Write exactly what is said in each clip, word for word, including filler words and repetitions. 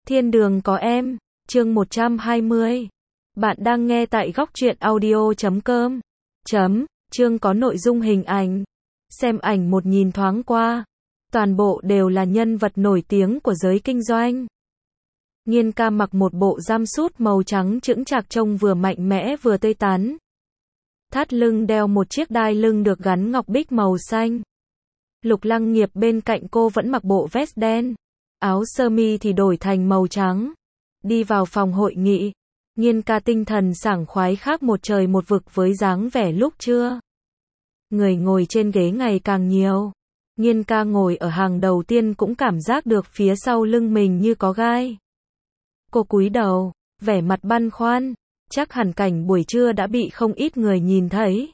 Thiên đường có em, chương một trăm hai mươi. Bạn đang nghe tại góc truyện audio chấm com. Chấm, chương có nội dung hình ảnh. Xem ảnh một nhìn thoáng qua. Toàn bộ đều là nhân vật nổi tiếng của giới kinh doanh. Nhiên ca mặc một bộ jumpsuit màu trắng chững chạc trông vừa mạnh mẽ vừa tươi tắn. Thắt lưng đeo một chiếc đai lưng được gắn ngọc bích màu xanh. Lục Lăng Nghiệp bên cạnh cô vẫn mặc bộ vest đen. Áo sơ mi thì đổi thành màu trắng. Đi vào phòng hội nghị. Nhiên ca tinh thần sảng khoái khác một trời một vực với dáng vẻ lúc trưa. Người ngồi trên ghế ngày càng nhiều. Nhiên ca ngồi ở hàng đầu tiên cũng cảm giác được phía sau lưng mình như có gai. Cô cúi đầu, vẻ mặt băn khoăn. Chắc hẳn cảnh buổi trưa đã bị không ít người nhìn thấy.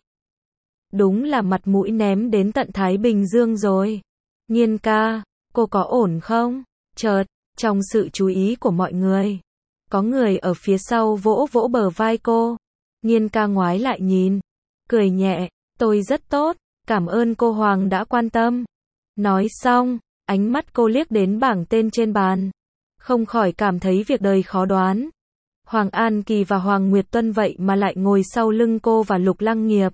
Đúng là mặt mũi ném đến tận Thái Bình Dương rồi. Nhiên ca, cô có ổn không? Chợt, trong sự chú ý của mọi người, có người ở phía sau vỗ vỗ bờ vai cô. Nhiên ca ngoái lại nhìn, cười nhẹ, tôi rất tốt, cảm ơn cô Hoàng đã quan tâm. Nói xong, ánh mắt cô liếc đến bảng tên trên bàn. Không khỏi cảm thấy việc đời khó đoán. Hoàng An Kỳ và Hoàng Nguyệt Tuân vậy mà lại ngồi sau lưng cô và Lục Lăng Nghiệp.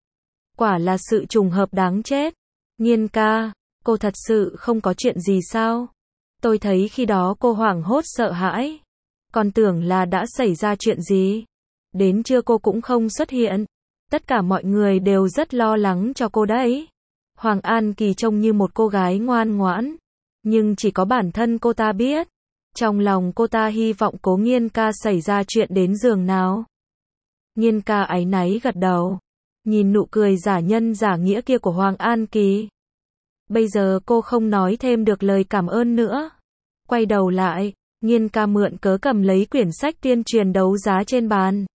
Quả là sự trùng hợp đáng chết. Nhiên ca, cô thật sự không có chuyện gì sao? Tôi thấy khi đó cô hoảng hốt sợ hãi. Còn tưởng là đã xảy ra chuyện gì. Đến trưa cô cũng không xuất hiện. Tất cả mọi người đều rất lo lắng cho cô đấy. Hoàng An Kỳ trông như một cô gái ngoan ngoãn. Nhưng chỉ có bản thân cô ta biết. Trong lòng cô ta hy vọng Cố Nhiên ca xảy ra chuyện đến giường nào. Nhiên ca áy náy gật đầu. Nhìn nụ cười giả nhân giả nghĩa kia của Hoàng An Kỳ. Bây giờ cô không nói thêm được lời cảm ơn nữa. Quay đầu lại, Nhiên ca mượn cớ cầm lấy quyển sách tuyên truyền đấu giá trên bàn.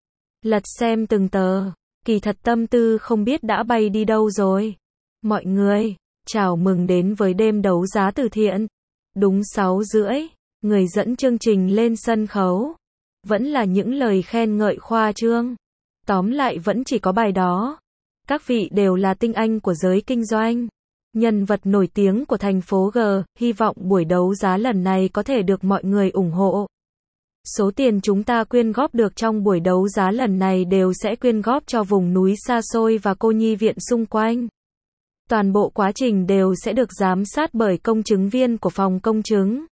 Lật xem từng tờ, kỳ thật tâm tư không biết đã bay đi đâu rồi. Mọi người, chào mừng đến với đêm đấu giá từ thiện. Đúng sáu rưỡi, người dẫn chương trình lên sân khấu. Vẫn là những lời khen ngợi khoa trương. Tóm lại vẫn chỉ có bài đó. Các vị đều là tinh anh của giới kinh doanh. Nhân vật nổi tiếng của thành phố G, hy vọng buổi đấu giá lần này có thể được mọi người ủng hộ. Số tiền chúng ta quyên góp được trong buổi đấu giá lần này đều sẽ quyên góp cho vùng núi xa xôi và cô nhi viện xung quanh. Toàn bộ quá trình đều sẽ được giám sát bởi công chứng viên của phòng công chứng.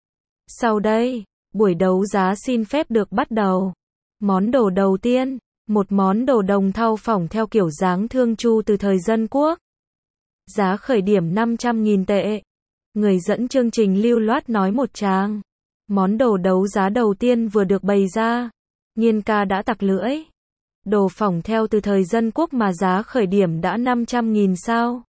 Sau đây, buổi đấu giá xin phép được bắt đầu. Món đồ đầu tiên, một món đồ đồng thau phỏng theo kiểu dáng thương chu từ thời Dân Quốc. Giá khởi điểm năm trăm nghìn tệ. Người dẫn chương trình lưu loát nói một tràng. Món đồ đấu giá đầu tiên vừa được bày ra. Nhiên ca đã tặc lưỡi. Đồ phỏng theo từ thời Dân Quốc mà giá khởi điểm đã năm trăm nghìn sao?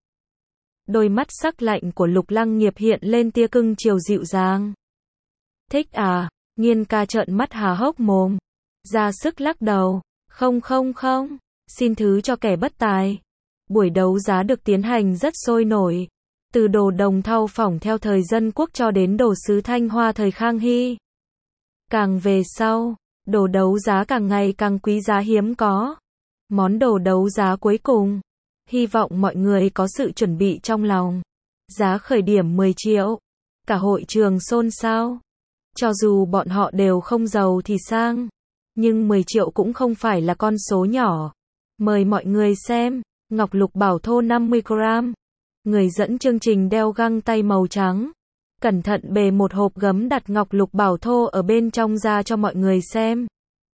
Đôi mắt sắc lạnh của Lục Lăng Nghiệp hiện lên tia cưng chiều dịu dàng. Thích à? Nhiên ca trợn mắt há hốc mồm. Ra sức lắc đầu. Không không không. Xin thứ cho kẻ bất tài. Buổi đấu giá được tiến hành rất sôi nổi. Từ đồ đồng thau phỏng theo thời Dân Quốc cho đến đồ sứ Thanh Hoa thời Khang Hy. Càng về sau, đồ đấu giá càng ngày càng quý giá hiếm có. Món đồ đấu giá cuối cùng. Hy vọng mọi người có sự chuẩn bị trong lòng. Giá khởi điểm mười triệu. Cả hội trường xôn xao. Cho dù bọn họ đều không giàu thì sang. Nhưng mười triệu cũng không phải là con số nhỏ. Mời mọi người xem. Ngọc lục bảo thô năm mươi gam. Người dẫn chương trình đeo găng tay màu trắng. Cẩn thận bề một hộp gấm đặt ngọc lục bảo thô ở bên trong ra cho mọi người xem.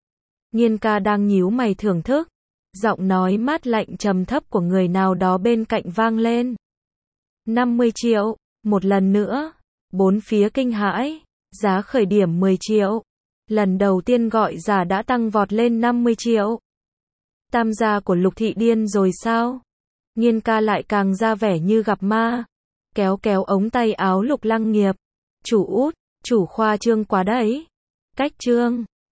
Nhiên ca đang nhíu mày thưởng thức. Giọng nói mát lạnh trầm thấp của người nào đó bên cạnh vang lên. năm mươi triệu. Một lần nữa. Bốn phía kinh hãi. Giá khởi điểm mười triệu. Lần đầu tiên gọi giá đã tăng vọt lên năm mươi triệu. Tam gia của Lục thị điên rồi sao? Nhiên ca lại càng ra vẻ như gặp ma. Kéo kéo ống tay áo Lục Lăng Nghiệp. Chủ út, chủ khoa trương quá đấy. Cách trương.